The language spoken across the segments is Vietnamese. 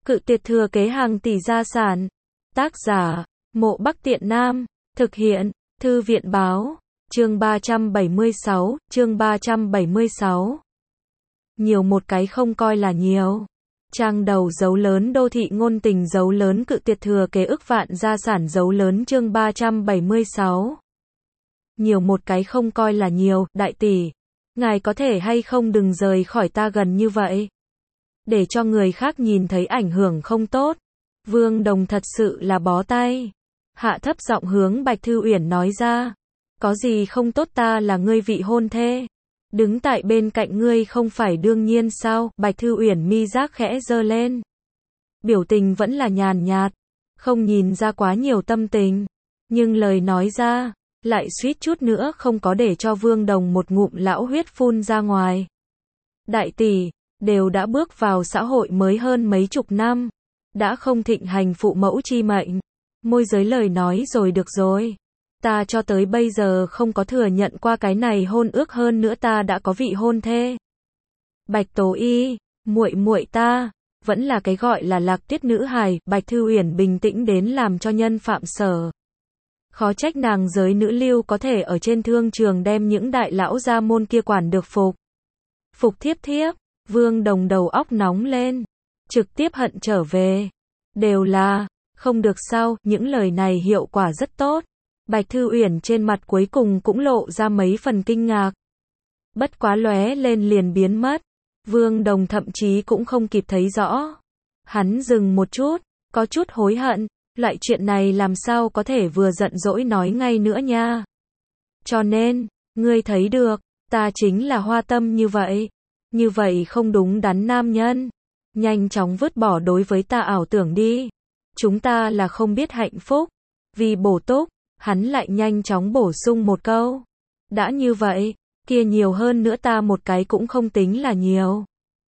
Cự tuyệt thừa kế hàng tỷ gia sản. Tác giả, Mộ Bắc Tiện Nam. Thực hiện, Thư viện báo. Chương 376, chương 376. Nhiều một cái không coi là nhiều. Trang đầu dấu lớn đô thị ngôn tình dấu lớn cự tuyệt thừa kế ức vạn gia sản dấu lớn chương 376. Nhiều một cái không coi là nhiều, đại tỷ. Ngài có thể hay không đừng rời khỏi ta gần như vậy. Để cho người khác nhìn thấy ảnh hưởng không tốt. Vương Đồng thật sự là bó tay. Hạ thấp giọng hướng Bạch Thư Uyển nói ra. Có gì không tốt, ta là ngươi vị hôn thê. Đứng tại bên cạnh ngươi không phải đương nhiên sao? Bạch Thư Uyển mi giác khẽ giơ lên. Biểu tình vẫn là nhàn nhạt. Không nhìn ra quá nhiều tâm tình. Nhưng lời nói ra, lại suýt chút nữa không có để cho Vương Đồng một ngụm lão huyết phun ra ngoài. Đại tỷ, đều đã bước vào xã hội mới hơn mấy chục năm. Đã không thịnh hành phụ mẫu chi mệnh. Môi giới lời nói rồi được rồi. Ta cho tới bây giờ không có thừa nhận qua cái này hôn ước, hơn nữa ta đã có vị hôn thê. Bạch Tố Y, muội muội ta, vẫn là cái gọi là Lạc Tuyết nữ hài. Bạch Thư Uyển bình tĩnh đến làm cho nhân phạm sở. Khó trách nàng giới nữ lưu có thể ở trên thương trường đem những đại lão gia môn kia quản được phục. Phục thiếp thiếp, Vương Đồng đầu óc nóng lên, trực tiếp hận trở về. Đều là, không được sao, những lời này hiệu quả rất tốt. Bạch Thư Uyển trên mặt cuối cùng cũng lộ ra mấy phần kinh ngạc. Bất quá lóe lên liền biến mất. Vương Đồng thậm chí cũng không kịp thấy rõ. Hắn dừng một chút, có chút hối hận. Loại chuyện này làm sao có thể vừa giận dỗi nói ngay nữa nha. Cho nên, ngươi thấy được, ta chính là hoa tâm như vậy. Như vậy không đúng đắn nam nhân. Nhanh chóng vứt bỏ đối với ta ảo tưởng đi. Chúng ta là không biết hạnh phúc. Vì bổ túc, hắn lại nhanh chóng bổ sung một câu. Đã như vậy, kia nhiều hơn nữa ta một cái cũng không tính là nhiều.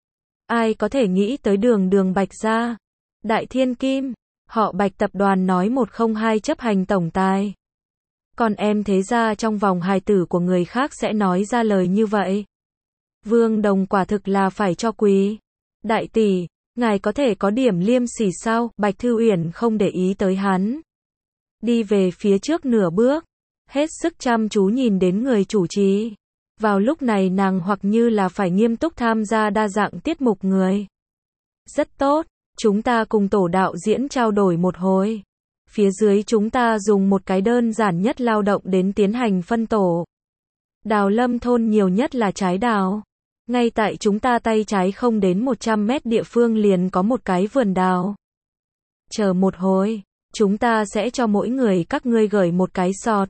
Ai có thể nghĩ tới đường Bạch gia. Đại thiên kim, họ Bạch tập đoàn nói 102 chấp hành tổng tài. Còn em thế ra trong vòng hài tử của người khác sẽ nói ra lời như vậy. Vương Đồng quả thực là phải cho quý. Đại tỷ, ngài có thể có điểm liêm sỉ sao? Bạch Thư Uyển không để ý tới hắn. Đi về phía trước nửa bước. Hết sức chăm chú nhìn đến người chủ trì. Vào lúc này nàng hoặc như là phải nghiêm túc tham gia đa dạng tiết mục người. Rất tốt, chúng ta cùng tổ đạo diễn trao đổi một hồi. Phía dưới chúng ta dùng một cái đơn giản nhất lao động đến tiến hành phân tổ. Đào Lâm thôn nhiều nhất là trái đào. Ngay tại chúng ta tay trái không đến 100 mét địa phương liền có một cái vườn đào. Chờ một hồi, chúng ta sẽ cho mỗi người các ngươi gửi một cái sọt.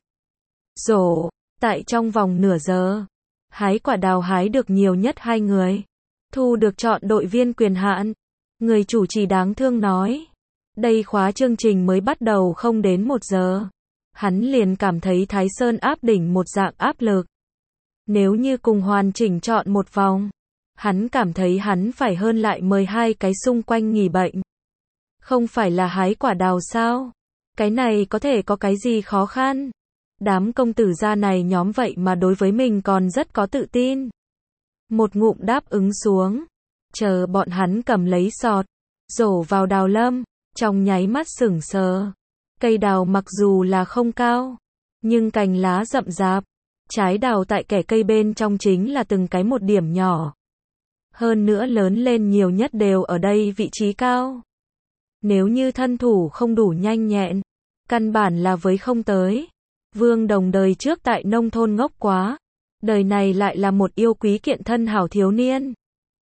Rổ, tại trong vòng nửa giờ, hái quả đào hái được nhiều nhất 2 người. Thu được chọn đội viên quyền hạn. Người chủ trì đáng thương nói. Đây khóa chương trình mới bắt đầu không đến 1 giờ. Hắn liền cảm thấy Thái Sơn áp đỉnh một dạng áp lực. Nếu như cùng hoàn chỉnh chọn một vòng, hắn cảm thấy hắn phải hơn lại mời 2 cái xung quanh nghỉ bệnh. Không phải là hái quả đào sao? Cái này có thể có cái gì khó khăn? Đám công tử gia này nhóm vậy mà đối với mình còn rất có tự tin. Một ngụm đáp ứng xuống. Chờ bọn hắn cầm lấy sọt, rổ vào đào lâm, trong nháy mắt sững sờ. Cây đào mặc dù là không cao, nhưng cành lá rậm rạp. Trái đào tại kẽ cây bên trong chính là từng cái một điểm nhỏ. Hơn nữa lớn lên nhiều nhất đều ở đây vị trí cao. Nếu như thân thủ không đủ nhanh nhẹn, căn bản là với không tới. Vương Đồng đời trước tại nông thôn ngốc quá. Đời này lại là một yêu quý kiện thân hảo thiếu niên.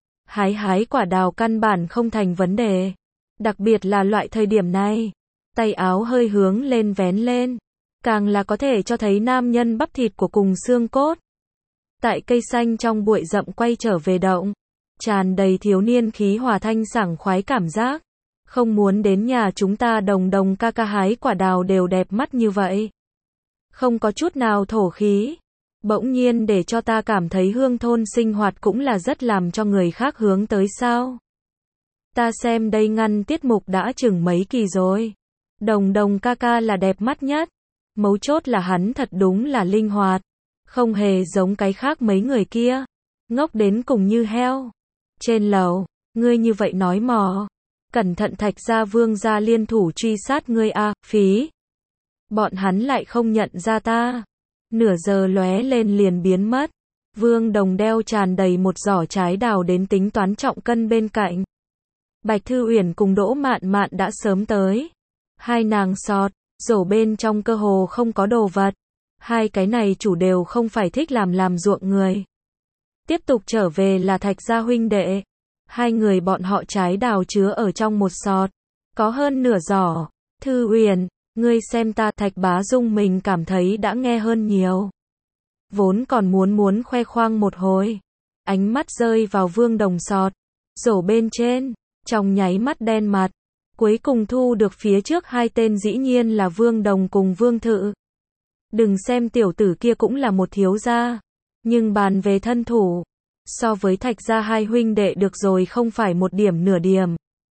Hái quả đào căn bản không thành vấn đề. Đặc biệt là loại thời điểm này. Tay áo hơi hướng lên vén lên. Càng là có thể cho thấy nam nhân bắp thịt của cùng xương cốt. Tại cây xanh trong bụi rậm quay trở về động. Tràn đầy thiếu niên khí hòa thanh sảng khoái cảm giác. Không muốn đến nhà chúng ta Đồng ca ca hái quả đào đều đẹp mắt như vậy. Không có chút nào thổ khí. Bỗng nhiên để cho ta cảm thấy hương thôn sinh hoạt cũng là rất làm cho người khác hướng tới sao. Ta xem đây ngăn tiết mục đã chừng mấy kỳ rồi. Đồng ca ca là đẹp mắt nhất. Mấu chốt là hắn thật đúng là linh hoạt. Không hề giống cái khác mấy người kia. Ngốc đến cùng như heo. Trên lầu, ngươi như vậy nói mò. cẩn thận Thạch gia Vương gia liên thủ truy sát ngươi a, phí. Bọn hắn lại không nhận ra ta. Nửa giờ lóe lên liền biến mất. Vương Đồng đeo tràn đầy một giỏ trái đào đến tính toán trọng cân bên cạnh. Bạch Thư Uyển cùng Đỗ Mạn Mạn đã sớm tới. Hai nàng sọt, rổ bên trong cơ hồ không có đồ vật. Hai cái này chủ đều không phải thích làm ruộng người. Tiếp tục trở về là Thạch gia huynh đệ. Hai người bọn họ trái đào chứa ở trong một sọt. Có hơn nửa giỏ. Thư Uyển, ngươi xem ta. Thạch Bá Dung mình cảm thấy đã nghe hơn nhiều. Vốn còn muốn khoe khoang một hồi. Ánh mắt rơi vào Vương Đồng sọt. Rổ bên trên. Trong nháy mắt đen mặt. Cuối cùng thu được phía trước hai tên dĩ nhiên là Vương Đồng cùng Vương Thự. Đừng xem tiểu tử kia cũng là một thiếu gia. Nhưng bàn về thân thủ. So với Thạch gia hai huynh đệ được rồi không phải một điểm nửa điểm.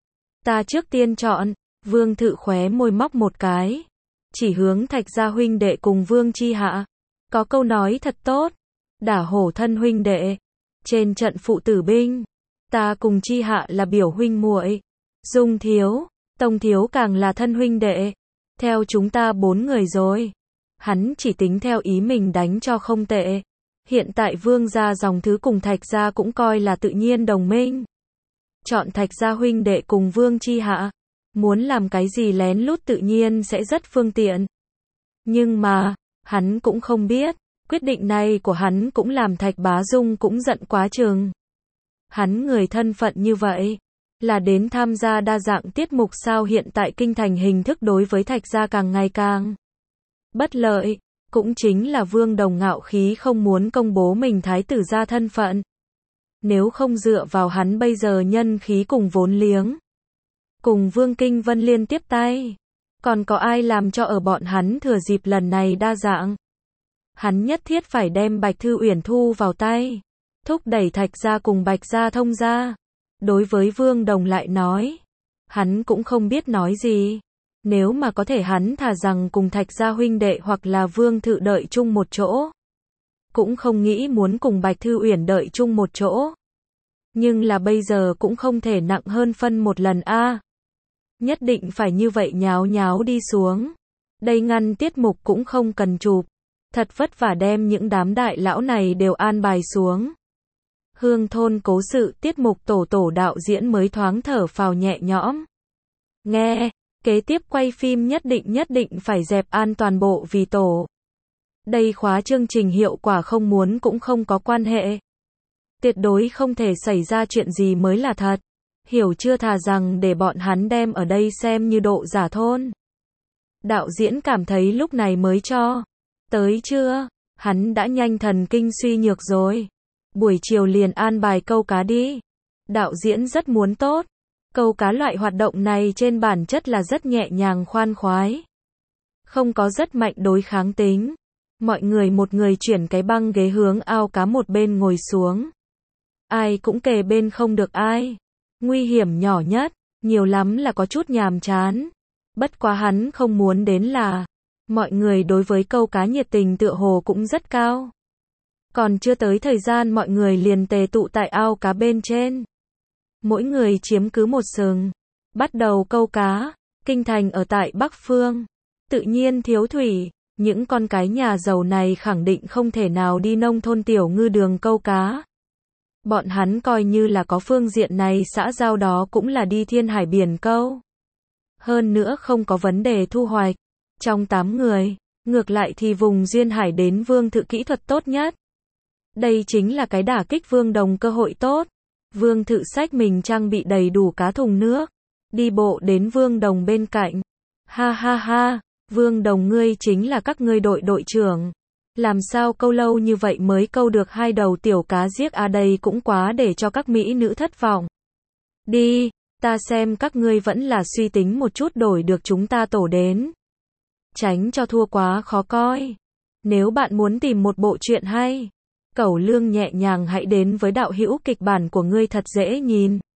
Ta trước tiên chọn. Vương Thự khóe môi móc một cái. Chỉ hướng Thạch gia huynh đệ cùng Vương Chi Hạ. Có câu nói thật tốt. Đả hổ thân huynh đệ. Trên trận phụ tử binh. Ta cùng Chi Hạ là biểu huynh muội. Dung thiếu, Tông thiếu càng là thân huynh đệ. Theo chúng ta 4 người rồi. Hắn chỉ tính theo ý mình đánh cho không tệ. Hiện tại Vương gia dòng thứ cùng Thạch gia cũng coi là tự nhiên đồng minh. Chọn Thạch gia huynh đệ cùng Vương Chi Hạ. Muốn làm cái gì lén lút tự nhiên sẽ rất phương tiện. Nhưng mà, hắn cũng không biết. Quyết định này của hắn cũng làm Thạch Bá Dung cũng giận quá chừng. Hắn người thân phận như vậy. Là đến tham gia đa dạng tiết mục sao hiện tại kinh thành hình thức đối với Thạch gia càng ngày càng bất lợi. Cũng chính là Vương Đồng ngạo khí không muốn công bố mình thái tử gia thân phận. Nếu không dựa vào hắn bây giờ nhân khí cùng vốn liếng. Cùng Vương Kinh Vân liên tiếp tay. Còn có ai làm cho ở bọn hắn thừa dịp lần này đa dạng. Hắn nhất thiết phải đem Bạch Thư Uyển thu vào tay. Thúc đẩy Thạch gia cùng Bạch gia thông gia. Đối với Vương Đồng lại nói. Hắn cũng không biết nói gì. Nếu mà có thể hắn thà rằng cùng Thạch gia huynh đệ hoặc là Vương Thự đợi chung một chỗ. Cũng không nghĩ muốn cùng Bạch Thư Uyển đợi chung một chỗ. Nhưng là bây giờ cũng không thể nặng hơn phân một lần a. Nhất định phải như vậy nháo đi xuống. Đây ngăn tiết mục cũng không cần chụp. Thật vất vả đem những đám đại lão này đều an bài xuống. Hương thôn cố sự tiết mục tổ đạo diễn mới thoáng thở phào nhẹ nhõm. Nghe, kế tiếp quay phim nhất định phải dẹp an toàn bộ vì tổ. Đây khóa chương trình hiệu quả không muốn cũng không có quan hệ. Tuyệt đối không thể xảy ra chuyện gì mới là thật. Hiểu chưa, thà rằng để bọn hắn đem ở đây xem như độ giả thôn. Đạo diễn cảm thấy lúc này mới cho. Tới chưa? Hắn đã nhanh thần kinh suy nhược rồi. Buổi chiều liền an bài câu cá đi. Đạo diễn rất muốn tốt. Câu cá loại hoạt động này trên bản chất là rất nhẹ nhàng khoan khoái. Không có rất mạnh đối kháng tính. Mọi người một người chuyển cái băng ghế hướng ao cá một bên ngồi xuống. Ai cũng kề bên không được ai. Nguy hiểm nhỏ nhất, nhiều lắm là có chút nhàm chán. Bất quá hắn không muốn đến là mọi người đối với câu cá nhiệt tình tựa hồ cũng rất cao. Còn chưa tới thời gian mọi người liền tề tụ tại ao cá bên trên. Mỗi người chiếm cứ một sừng. Bắt đầu câu cá. Kinh thành ở tại Bắc Phương. Tự nhiên thiếu thủy. Những con cái nhà giàu này khẳng định không thể nào đi nông thôn tiểu ngư đường câu cá. Bọn hắn coi như là có phương diện này xã giao đó cũng là đi thiên hải biển câu. Hơn nữa không có vấn đề thu hoạch. Trong 8 người, ngược lại thì vùng duyên hải đến Vương Thự kỹ thuật tốt nhất. Đây chính là cái đả kích Vương Đồng cơ hội tốt. Vương Thự xách mình trang bị đầy đủ cá thùng nước. Đi bộ đến Vương Đồng bên cạnh. Ha ha ha, Vương Đồng ngươi chính là các ngươi đội trưởng. Làm sao câu lâu như vậy mới câu được 2 đầu tiểu cá giếc à, đây cũng quá để cho các mỹ nữ thất vọng. Đi, ta xem các ngươi vẫn là suy tính một chút đổi được chúng ta tổ đến. Tránh cho thua quá khó coi. Nếu bạn muốn tìm một bộ truyện hay, Cẩu Lương nhẹ nhàng hãy đến với đạo hữu kịch bản của ngươi thật dễ nhìn.